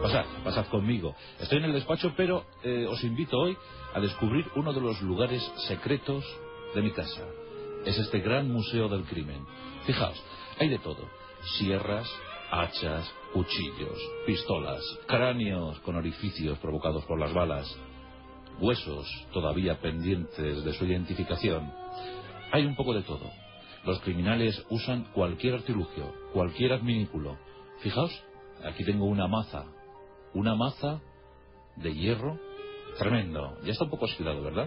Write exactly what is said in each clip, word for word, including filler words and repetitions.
Pasad, pasad conmigo. Estoy en el despacho, pero eh, os invito hoy a descubrir uno de los lugares secretos de mi casa. Es este gran museo del crimen. Fijaos, hay de todo. Sierras, hachas, cuchillos, pistolas, cráneos con orificios provocados por las balas, huesos todavía pendientes de su identificación. Hay un poco de todo. Los criminales usan cualquier artilugio, cualquier adminículo. Fijaos, aquí tengo una maza. Una maza de hierro tremendo. Ya está un poco oxidado, ¿verdad?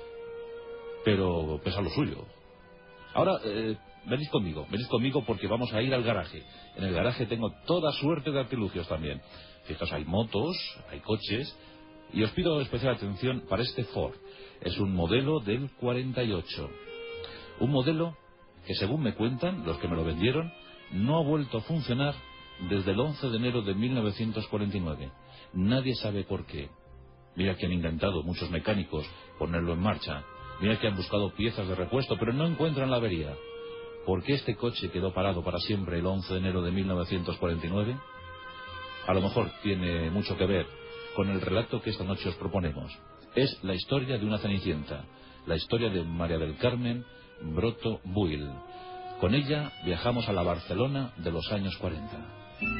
Pero pesa lo suyo. Ahora, eh, venid conmigo, venid conmigo porque vamos a ir al garaje. En el garaje tengo toda suerte de artilugios también. Fijaos, hay motos, hay coches. Y os pido especial atención para este Ford. Es un modelo del cuarenta y ocho. Un modelo que, según me cuentan los que me lo vendieron, no ha vuelto a funcionar desde el once de enero de mil novecientos cuarenta y nueve. Nadie sabe por qué. Mira que han intentado muchos mecánicos ponerlo en marcha. Mira que han buscado piezas de repuesto, pero no encuentran la avería. ¿Por qué este coche quedó parado para siempre el once de enero de mil novecientos cuarenta y nueve? A lo mejor tiene mucho que ver con el relato que esta noche os proponemos. Es la historia de una cenicienta, la historia de María del Carmen Broto Buil. Con ella viajamos a la Barcelona de los años cuarenta.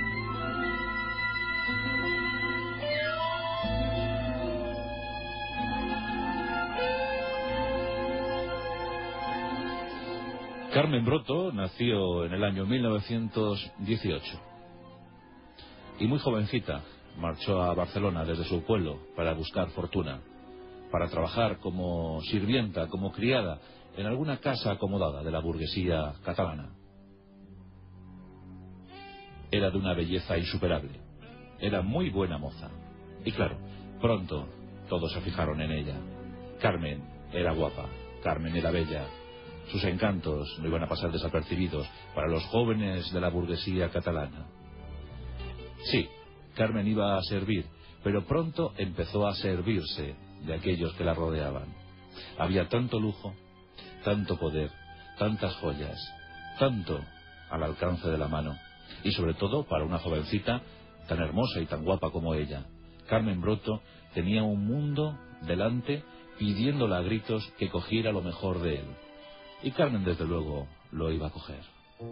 Carmen Broto nació en el año mil novecientos dieciocho y muy jovencita marchó a Barcelona desde su pueblo para buscar fortuna, para trabajar como sirvienta, como criada en alguna casa acomodada de la burguesía catalana. Era de una belleza insuperable, era muy buena moza y claro, pronto todos se fijaron en ella. Carmen era guapa, Carmen era bella. Sus encantos no iban a pasar desapercibidos para los jóvenes de la burguesía catalana. Sí, Carmen iba a servir, pero pronto empezó a servirse de aquellos que la rodeaban. Había tanto lujo, tanto poder, tantas joyas, tanto al alcance de la mano. Y sobre todo para una jovencita tan hermosa y tan guapa como ella. Carmen Broto tenía un mundo delante pidiéndole a gritos que cogiera lo mejor de él. Y Carmen, desde luego, lo iba a coger.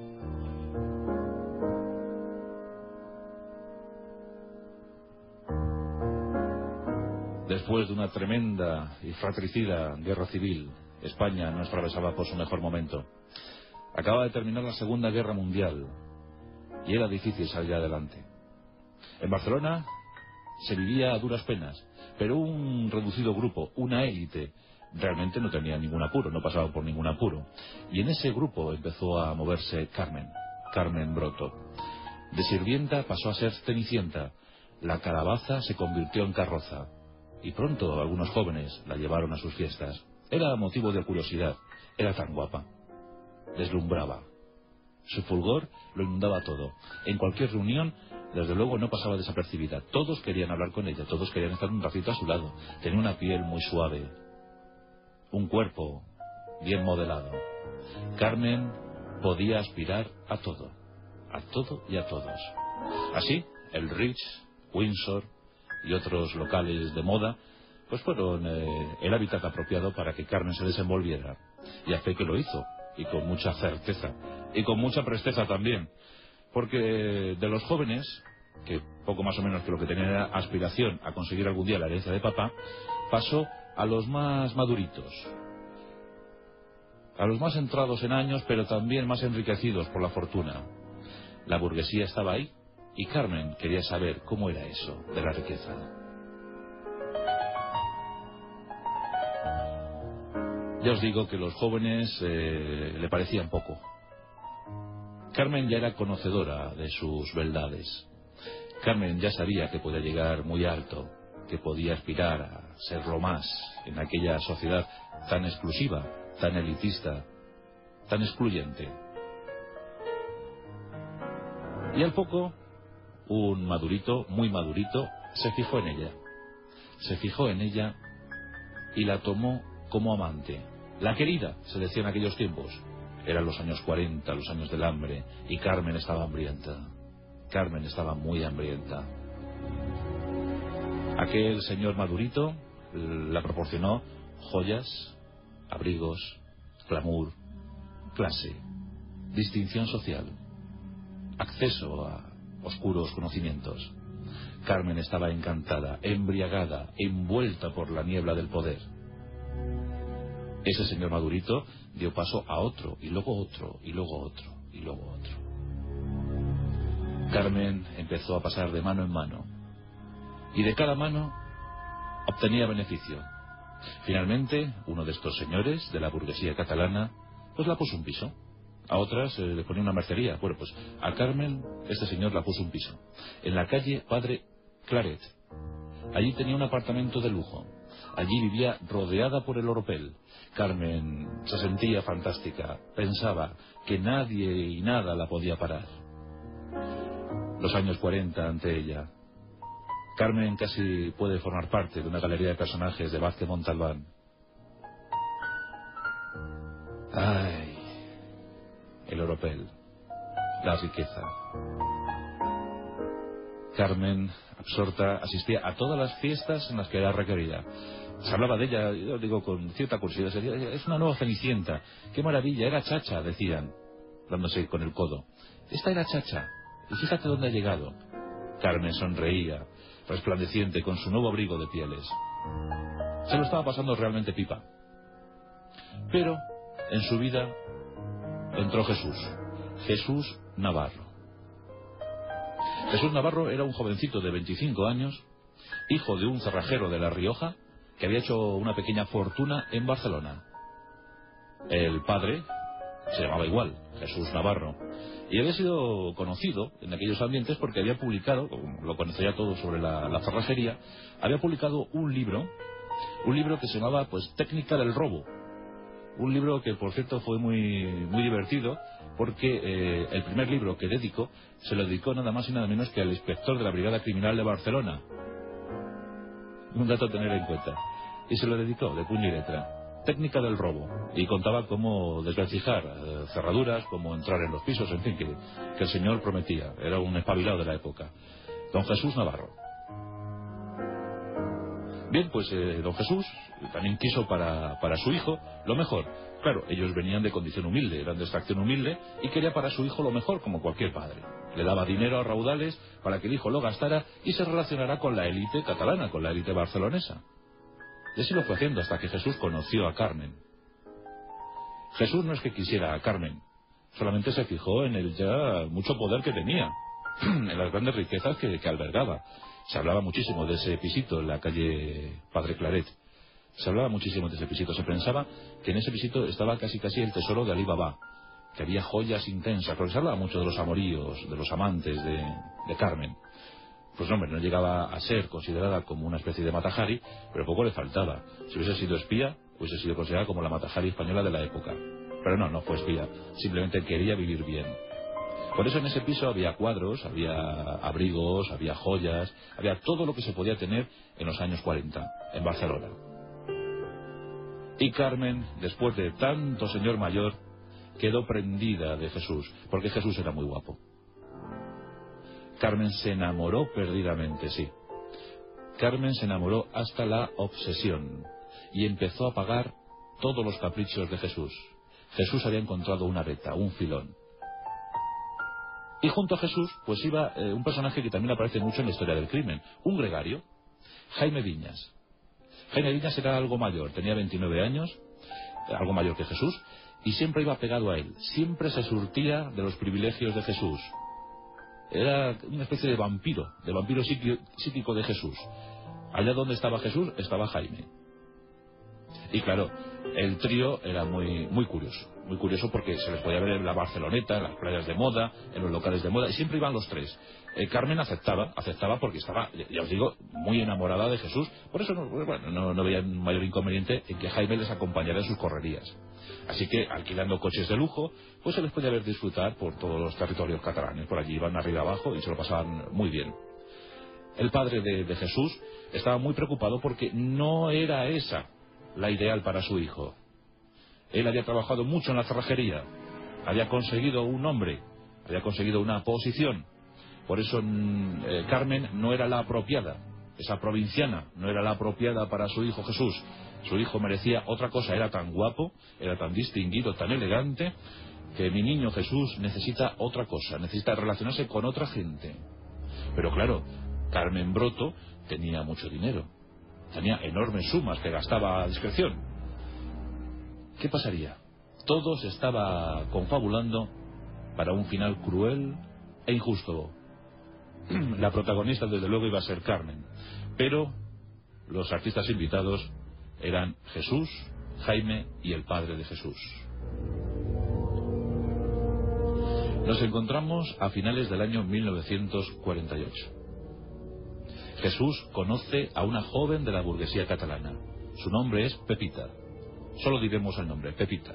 Después de una tremenda y fratricida guerra civil, España no atravesaba por su mejor momento. Acaba de terminar la Segunda Guerra Mundial y era difícil salir adelante. En Barcelona se vivía a duras penas, pero un reducido grupo, una élite, realmente no tenía ningún apuro, no pasaba por ningún apuro. Y en ese grupo empezó a moverse Carmen, Carmen Broto. De sirvienta pasó a ser cenicienta. La calabaza se convirtió en carroza. Y pronto algunos jóvenes la llevaron a sus fiestas. Era motivo de curiosidad, era tan guapa. Deslumbraba. Su fulgor lo inundaba todo. En cualquier reunión, desde luego, no pasaba desapercibida. Todos querían hablar con ella, todos querían estar un ratito a su lado. Tenía una piel muy suave, un cuerpo bien modelado. Carmen podía aspirar a todo, a todo y a todos. Así, el Ritz, Windsor y otros locales de moda, pues fueron eh, el hábitat apropiado para que Carmen se desenvolviera. Y a fe que lo hizo, y con mucha certeza, y con mucha presteza también. Porque de los jóvenes, que poco más o menos que lo que tenían era aspiración a conseguir algún día la herencia de papá, pasó a los más maduritos, a los más entrados en años, pero también más enriquecidos por la fortuna. La burguesía estaba ahí, y Carmen quería saber cómo era eso de la riqueza. Ya os digo que los jóvenes eh, le parecían poco. Carmen ya era conocedora de sus beldades. Carmen ya sabía que podía llegar muy alto, que podía aspirar a ser lo más en aquella sociedad tan exclusiva, tan elitista, tan excluyente. Y al poco, un madurito, muy madurito, se fijó en ella. Se fijó en ella y la tomó como amante. La querida, se decía en aquellos tiempos. Eran los años cuarenta, los años del hambre, y Carmen estaba hambrienta. Carmen estaba muy hambrienta. Aquel señor Madurito le proporcionó joyas, abrigos, glamour, clase, distinción social, acceso a oscuros conocimientos. Carmen estaba encantada, embriagada, envuelta por la niebla del poder. Ese señor Madurito dio paso a otro, y luego otro, y luego otro, y luego otro. Carmen empezó a pasar de mano en mano, y de cada mano obtenía beneficio. Finalmente, uno de estos señores de la burguesía catalana, pues la puso un piso. A otras eh, le ponía una mercería. Bueno, pues a Carmen, este señor la puso un piso, en la calle Padre Claret. Allí tenía un apartamento de lujo. Allí vivía rodeada por el oropel. Carmen se sentía fantástica. Pensaba que nadie y nada la podía parar. Los años cuarenta ante ella. Carmen casi puede formar parte de una galería de personajes de Vázquez Montalbán. Ay, el oropel, la riqueza. Carmen, absorta, asistía a todas las fiestas en las que era requerida. Se hablaba de ella, yo digo con cierta curiosidad, se decía, es una nueva Cenicienta, qué maravilla, era Chacha, decían, dándose con el codo. Esta era Chacha, y fíjate dónde ha llegado. Carmen sonreía, resplandeciente con su nuevo abrigo de pieles. Se lo estaba pasando realmente pipa. Pero en su vida entró Jesús, Jesús Navarro. Jesús Navarro era un jovencito de veinticinco años, hijo de un cerrajero de La Rioja, que había hecho una pequeña fortuna en Barcelona. El padre se llamaba igual, Jesús Navarro, y había sido conocido en aquellos ambientes porque había publicado, lo conocía todo sobre la, la cerrajería, había publicado un libro, un libro que se llamaba pues Técnica del Robo. Un libro que, por cierto, fue muy muy divertido porque eh, el primer libro que dedicó se lo dedicó nada más y nada menos que al inspector de la Brigada Criminal de Barcelona. Un dato a tener en cuenta. Y se lo dedicó de puño y letra. Técnica del robo. Y contaba cómo desvencijar eh, cerraduras, cómo entrar en los pisos, en fin, que, que el señor prometía. Era un espabilado de la época. Don Jesús Navarro. Bien, pues eh, don Jesús también quiso para, para su hijo lo mejor. Claro, ellos venían de condición humilde, eran de extracción humilde, y quería para su hijo lo mejor, como cualquier padre. Le daba dinero a raudales para que el hijo lo gastara y se relacionara con la élite catalana, con la élite barcelonesa. Y así lo fue haciendo hasta que Jesús conoció a Carmen. Jesús no es que quisiera a Carmen, solamente se fijó en el ya mucho poder que tenía, en las grandes riquezas que, que albergaba. Se hablaba muchísimo de ese pisito en la calle Padre Claret. Se hablaba muchísimo de ese pisito. Se pensaba que en ese pisito estaba casi casi el tesoro de Alí Baba, que había joyas intensas, porque se hablaba mucho de los amoríos, de los amantes de, de Carmen. Pues no, hombre, no llegaba a ser considerada como una especie de Mata-Hari, pero poco le faltaba. Si hubiese sido espía, hubiese sido considerada como la Mata-Hari española de la época. Pero no, no fue espía. Simplemente quería vivir bien. Por eso en ese piso había cuadros, había abrigos, había joyas, había todo lo que se podía tener en los años cuarenta, en Barcelona. Y Carmen, después de tanto señor mayor, quedó prendida de Jesús, porque Jesús era muy guapo. Carmen se enamoró perdidamente, sí. Carmen se enamoró hasta la obsesión y empezó a pagar todos los caprichos de Jesús. Jesús había encontrado una beta, un filón. Y junto a Jesús, pues iba eh, un personaje que también aparece mucho en la historia del crimen, un gregario, Jaime Viñas. Jaime Viñas era algo mayor, tenía veintinueve años, algo mayor que Jesús, y siempre iba pegado a él, siempre se surtía de los privilegios de Jesús. Era una especie de vampiro, de vampiro psíquico de Jesús. Allá donde estaba Jesús, estaba Jaime. Y claro, el trío era muy muy curioso, muy curioso porque se les podía ver en la Barceloneta, en las playas de moda, en los locales de moda, y siempre iban los tres. Eh, Carmen aceptaba, aceptaba porque estaba, ya os digo, muy enamorada de Jesús. Por eso no, bueno, no, no veía mayor inconveniente en que Jaime les acompañara en sus correrías. Así que, alquilando coches de lujo, pues se les podía ver disfrutar por todos los territorios catalanes. Por allí iban arriba abajo y se lo pasaban muy bien. El padre de, de Jesús estaba muy preocupado porque no era esa la ideal para su hijo. Él había trabajado mucho en la cerrajería, había conseguido un nombre, había conseguido una posición, Por eso eh, Carmen no era la apropiada. Esa provinciana no era la apropiada para su hijo Jesús. Su hijo merecía otra cosa. Era tan guapo, era tan distinguido, tan elegante, que mi niño Jesús necesita otra cosa, necesita relacionarse con otra gente. Pero claro, Carmen Broto tenía mucho dinero, tenía enormes sumas que gastaba a discreción. ¿Qué pasaría? Todo se estaba confabulando para un final cruel e injusto. La protagonista desde luego iba a ser Carmen, pero los artistas invitados eran Jesús, Jaime y el padre de Jesús. Nos encontramos a finales del año mil novecientos cuarenta y ocho. Jesús conoce a una joven de la burguesía catalana. Su nombre es Pepita. Solo diremos el nombre, Pepita.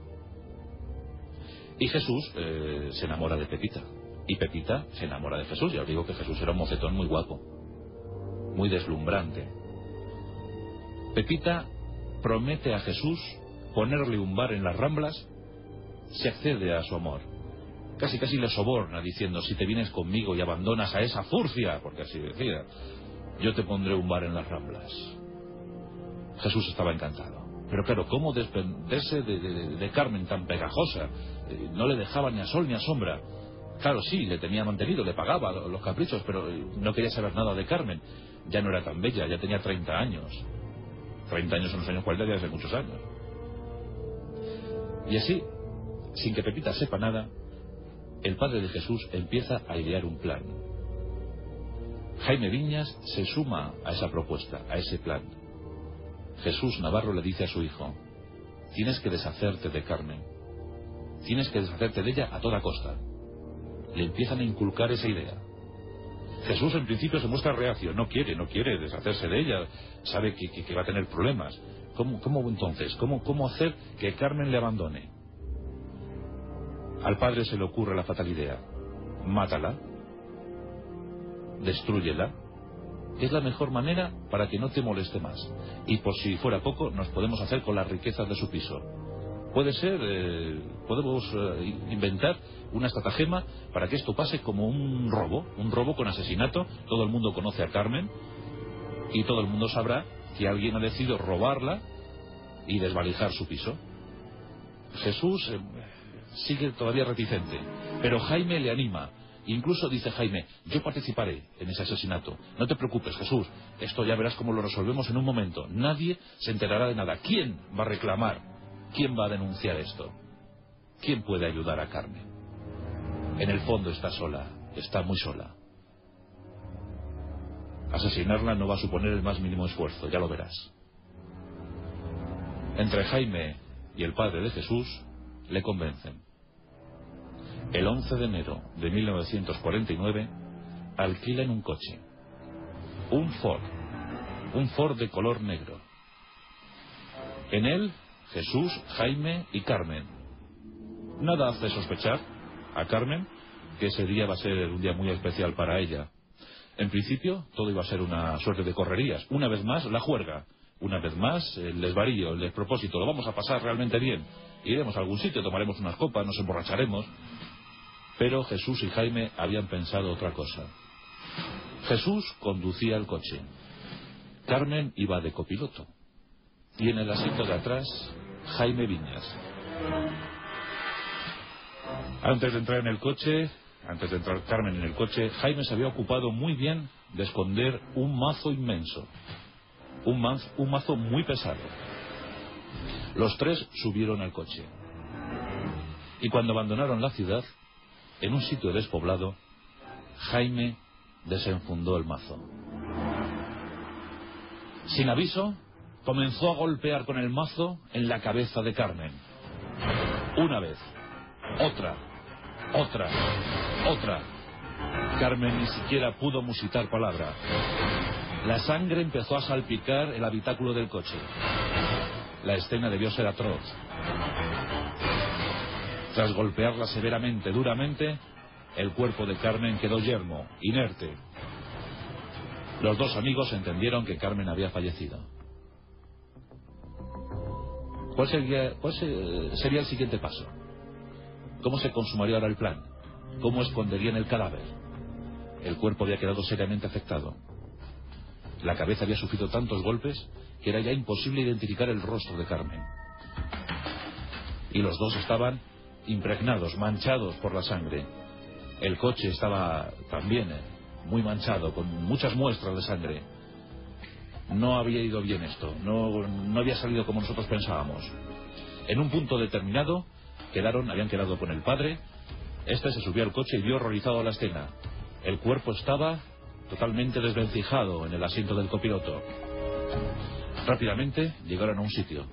Y Jesús eh, se enamora de Pepita. Y Pepita se enamora de Jesús. Ya os digo que Jesús era un mocetón muy guapo, muy deslumbrante. Pepita promete a Jesús ponerle un bar en las Ramblas si accede a su amor. Casi casi le soborna diciendo: si te vienes conmigo y abandonas a esa furcia, porque así decía, yo te pondré un bar en las Ramblas. Jesús estaba encantado. Pero claro, ¿cómo desprenderse de, de, de Carmen tan pegajosa? Eh, no le dejaba ni a sol ni a sombra. Claro, sí, le tenía mantenido, le pagaba los caprichos, pero no quería saber nada de Carmen. Ya no era tan bella, ya tenía treinta años. treinta años en los años cuarenta, ya hace muchos años. Y así, sin que Pepita sepa nada, el padre de Jesús empieza a idear un plan. Jaime Viñas se suma a esa propuesta, a ese plan. Jesús Navarro le dice a su hijo: tienes que deshacerte de Carmen, tienes que deshacerte de ella a toda costa. Le empiezan a inculcar esa idea. Jesús en principio se muestra reacio, no quiere, no quiere deshacerse de ella, sabe que, que, que va a tener problemas. ¿Cómo, cómo entonces? ¿Cómo, ¿Cómo hacer que Carmen le abandone? Al padre se le ocurre la fatal idea: mátala, destrúyela. Es la mejor manera para que no te moleste más. Y por si fuera poco, nos podemos hacer con las riquezas de su piso. Puede ser, eh, podemos eh, inventar una estratagema para que esto pase como un robo, un robo con asesinato. Todo el mundo conoce a Carmen y todo el mundo sabrá que alguien ha decidido robarla y desvalijar su piso. Jesús eh, sigue todavía reticente, pero Jaime le anima. Incluso dice Jaime: yo participaré en ese asesinato, no te preocupes, Jesús, esto ya verás cómo lo resolvemos en un momento, nadie se enterará de nada. ¿Quién va a reclamar? ¿Quién va a denunciar esto? ¿Quién puede ayudar a Carmen? En el fondo está sola, está muy sola. Asesinarla no va a suponer el más mínimo esfuerzo, ya lo verás. Entre Jaime y el padre de Jesús le convencen. El once de enero de mil novecientos cuarenta y nueve alquilan un coche, un Ford, un Ford de color negro. En él, Jesús, Jaime y Carmen. Nada hace sospechar a Carmen que ese día va a ser un día muy especial para ella. En principio, todo iba a ser una suerte de correrías. Una vez más, la juerga. Una vez más, el desvarío, el despropósito. Lo vamos a pasar realmente bien. Iremos a algún sitio, tomaremos unas copas, nos emborracharemos. Pero Jesús y Jaime habían pensado otra cosa. Jesús conducía el coche. Carmen iba de copiloto. Y en el asiento de atrás, Jaime Viñas. Antes de entrar en el coche, antes de entrar Carmen en el coche, Jaime se había ocupado muy bien de esconder un mazo inmenso. Un mazo, un mazo muy pesado. Los tres subieron al coche. Y cuando abandonaron la ciudad, en un sitio despoblado, Jaime desenfundó el mazo. Sin aviso, comenzó a golpear con el mazo en la cabeza de Carmen. Una vez, otra, otra, otra. Carmen ni siquiera pudo musitar palabra. La sangre empezó a salpicar el habitáculo del coche. La escena debió ser atroz. Tras golpearla severamente, duramente, el cuerpo de Carmen quedó yermo, inerte. Los dos amigos entendieron que Carmen había fallecido. ¿Cuál sería, cuál sería el siguiente paso? ¿Cómo se consumaría ahora el plan? ¿Cómo esconderían el cadáver? El cuerpo había quedado seriamente afectado. La cabeza había sufrido tantos golpes que era ya imposible identificar el rostro de Carmen. Y los dos estaban impregnados, manchados por la sangre. El coche estaba también muy manchado, con muchas muestras de sangre. No había ido bien esto, no, no había salido como nosotros pensábamos. En un punto determinado quedaron, habían quedado con el padre. Este se subió al coche y vio horrorizado la escena. El cuerpo estaba totalmente desvencijado en el asiento del copiloto. Rápidamente llegaron a un sitio.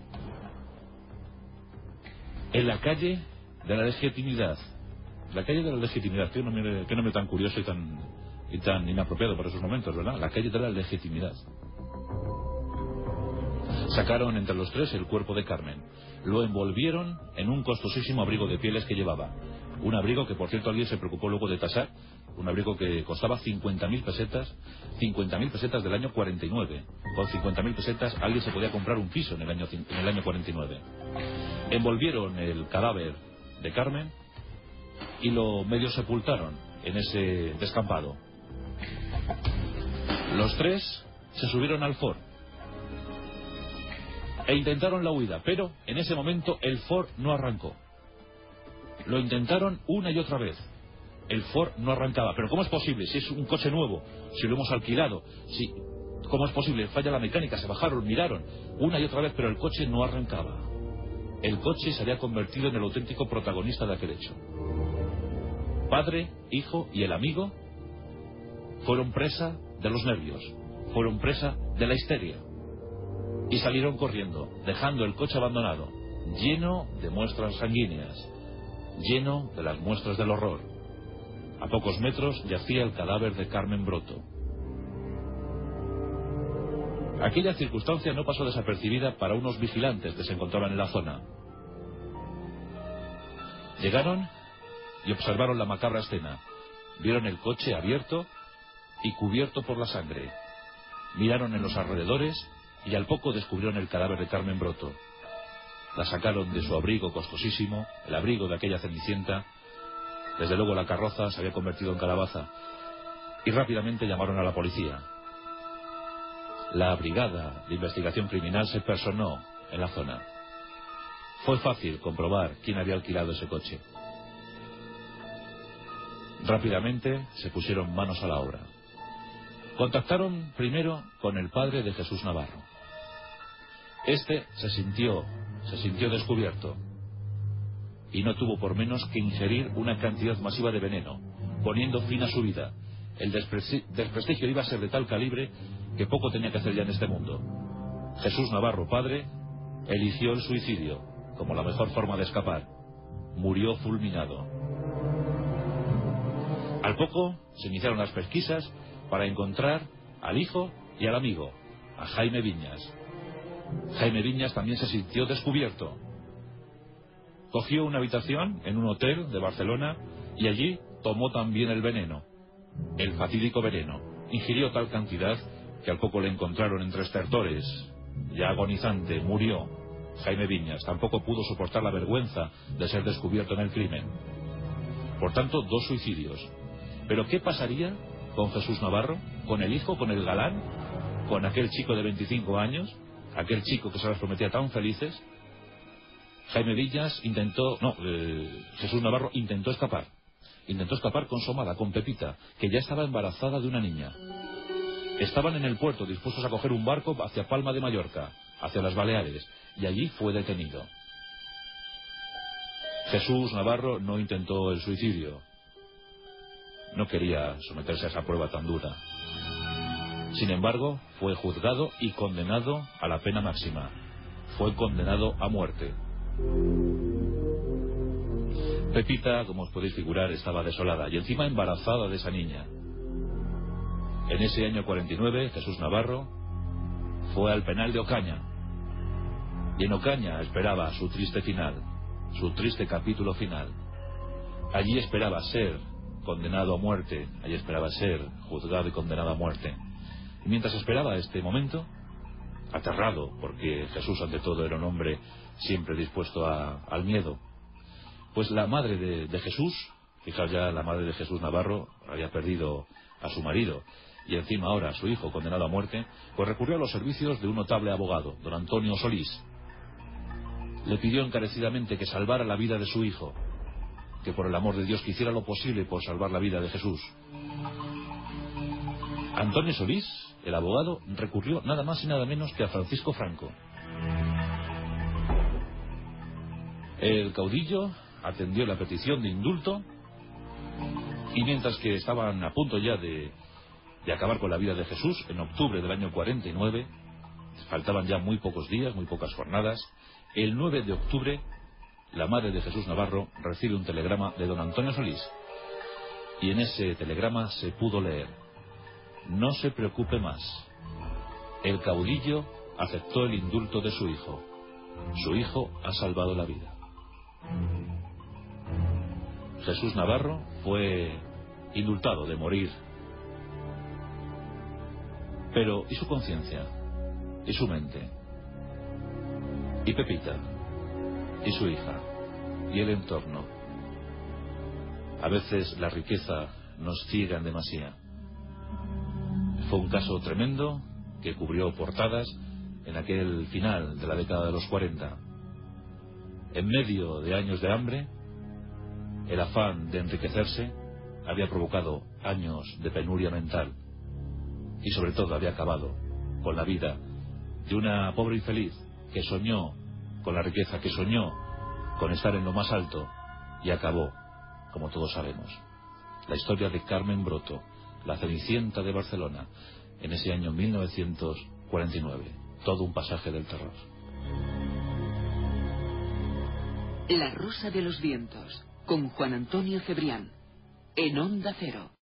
En la calle de la legitimidad. La calle de la legitimidad, que nombre, qué nombre tan curioso y tan, y tan inapropiado para esos momentos, ¿verdad? La calle de la legitimidad. Sacaron entre los tres el cuerpo de Carmen. Lo envolvieron en un costosísimo abrigo de pieles que llevaba. Un abrigo que, por cierto, alguien se preocupó luego de tasar. Un abrigo que costaba cincuenta mil pesetas. cincuenta mil pesetas del año cuarenta y nueve. Con cincuenta mil pesetas alguien se podía comprar un piso en el año, en el año cuarenta y nueve. Envolvieron el cadáver de Carmen y lo medio sepultaron en ese descampado. Los tres se subieron al Ford e intentaron la huida, pero en ese momento el Ford no arrancó. Lo intentaron una y otra vez. El Ford no arrancaba. ¿Pero cómo es posible? Si es un coche nuevo, si lo hemos alquilado, si... ¿cómo es posible? Falla la mecánica, se bajaron, miraron una y otra vez, pero el coche no arrancaba. El coche se había convertido en el auténtico protagonista de aquel hecho. Padre, hijo y el amigo fueron presa de los nervios, fueron presa de la histeria y salieron corriendo, dejando el coche abandonado, lleno de muestras sanguíneas, lleno de las muestras del horror. A pocos metros yacía el cadáver de Carmen Broto. Aquella circunstancia no pasó desapercibida para unos vigilantes que se encontraban en la zona. Llegaron y observaron la macabra escena. Vieron el coche abierto y cubierto por la sangre. Miraron en los alrededores y al poco descubrieron el cadáver de Carmen Broto. La sacaron de su abrigo costosísimo, el abrigo de aquella cenicienta. Desde luego la carroza se había convertido en calabaza. Y rápidamente llamaron a la policía. La brigada de investigación criminal se personó en la zona. Fue fácil comprobar quién había alquilado ese coche. Rápidamente se pusieron manos a la obra. Contactaron primero con el padre de Jesús Navarro. Este se sintió, se sintió descubierto y no tuvo por menos que ingerir una cantidad masiva de veneno, poniendo fin a su vida. El desprestigio iba a ser de tal calibre que poco tenía que hacer ya en este mundo. Jesús Navarro, padre, eligió el suicidio como la mejor forma de escapar. Murió fulminado. Al poco se iniciaron las pesquisas para encontrar al hijo y al amigo, a Jaime Viñas. Jaime Viñas también se sintió descubierto. Cogió una habitación en un hotel de Barcelona y allí tomó también el veneno, el fatídico veneno. Ingirió tal cantidad que al poco le encontraron entre estertores. Ya agonizante, murió. Jaime Viñas tampoco pudo soportar la vergüenza de ser descubierto en el crimen. Por tanto, dos suicidios. ¿Pero qué pasaría con Jesús Navarro? ¿Con el hijo, con el galán? ¿Con aquel chico de veinticinco años? ¿Aquel chico que se las prometía tan felices? Jaime Viñas intentó... No, eh, Jesús Navarro intentó escapar. Intentó escapar con su amada, con Pepita, que ya estaba embarazada de una niña. Estaban en el puerto dispuestos a coger un barco hacia Palma de Mallorca, hacia las Baleares, y allí fue detenido. Jesús Navarro no intentó el suicidio. No quería someterse a esa prueba tan dura. Sin embargo, fue juzgado y condenado a la pena máxima. Fue condenado a muerte. Pepita, como os podéis figurar, estaba desolada y encima embarazada de esa niña. En ese año cuarenta y nueve, Jesús Navarro fue al penal de Ocaña. Y en Ocaña esperaba su triste final, su triste capítulo final. Allí esperaba ser condenado a muerte, allí esperaba ser juzgado y condenado a muerte. Y mientras esperaba este momento, aterrado, porque Jesús ante todo era un hombre siempre dispuesto a, al miedo, pues la madre de, de Jesús, Fijaos, ya la madre de Jesús Navarro había perdido a su marido y encima ahora a su hijo condenado a muerte, pues recurrió a los servicios de un notable abogado, don Antonio Solís. Le pidió encarecidamente que salvara la vida de su hijo, que por el amor de Dios que hiciera lo posible por salvar la vida de Jesús. Antonio Solís, el abogado, recurrió nada más y nada menos que a Francisco Franco. El caudillo atendió la petición de indulto y mientras que estaban a punto ya de, de acabar con la vida de Jesús, en octubre del año cuarenta y nueve, faltaban ya muy pocos días, muy pocas jornadas, el nueve de octubre, la madre de Jesús Navarro recibe un telegrama de don Antonio Solís. Y en ese telegrama se pudo leer: no se preocupe más. El caudillo aceptó el indulto de su hijo. Su hijo ha salvado la vida. Jesús Navarro fue indultado de morir. Pero, ¿y su conciencia? ¿Y su mente? ¿Y Pepita? ¿Y su hija? ¿Y el entorno? A veces la riqueza nos ciega en demasía. Fue un caso tremendo que cubrió portadas en aquel final de la década de los cuarenta. En medio de años de hambre, el afán de enriquecerse había provocado años de penuria mental y sobre todo había acabado con la vida de una pobre infeliz que soñó con la riqueza, que soñó con estar en lo más alto y acabó, como todos sabemos. La historia de Carmen Broto, la Cenicienta de Barcelona, en ese año mil novecientos cuarenta y nueve. Todo un pasaje del terror. La Rosa de los Vientos, con Juan Antonio Cebrián, en Onda Cero.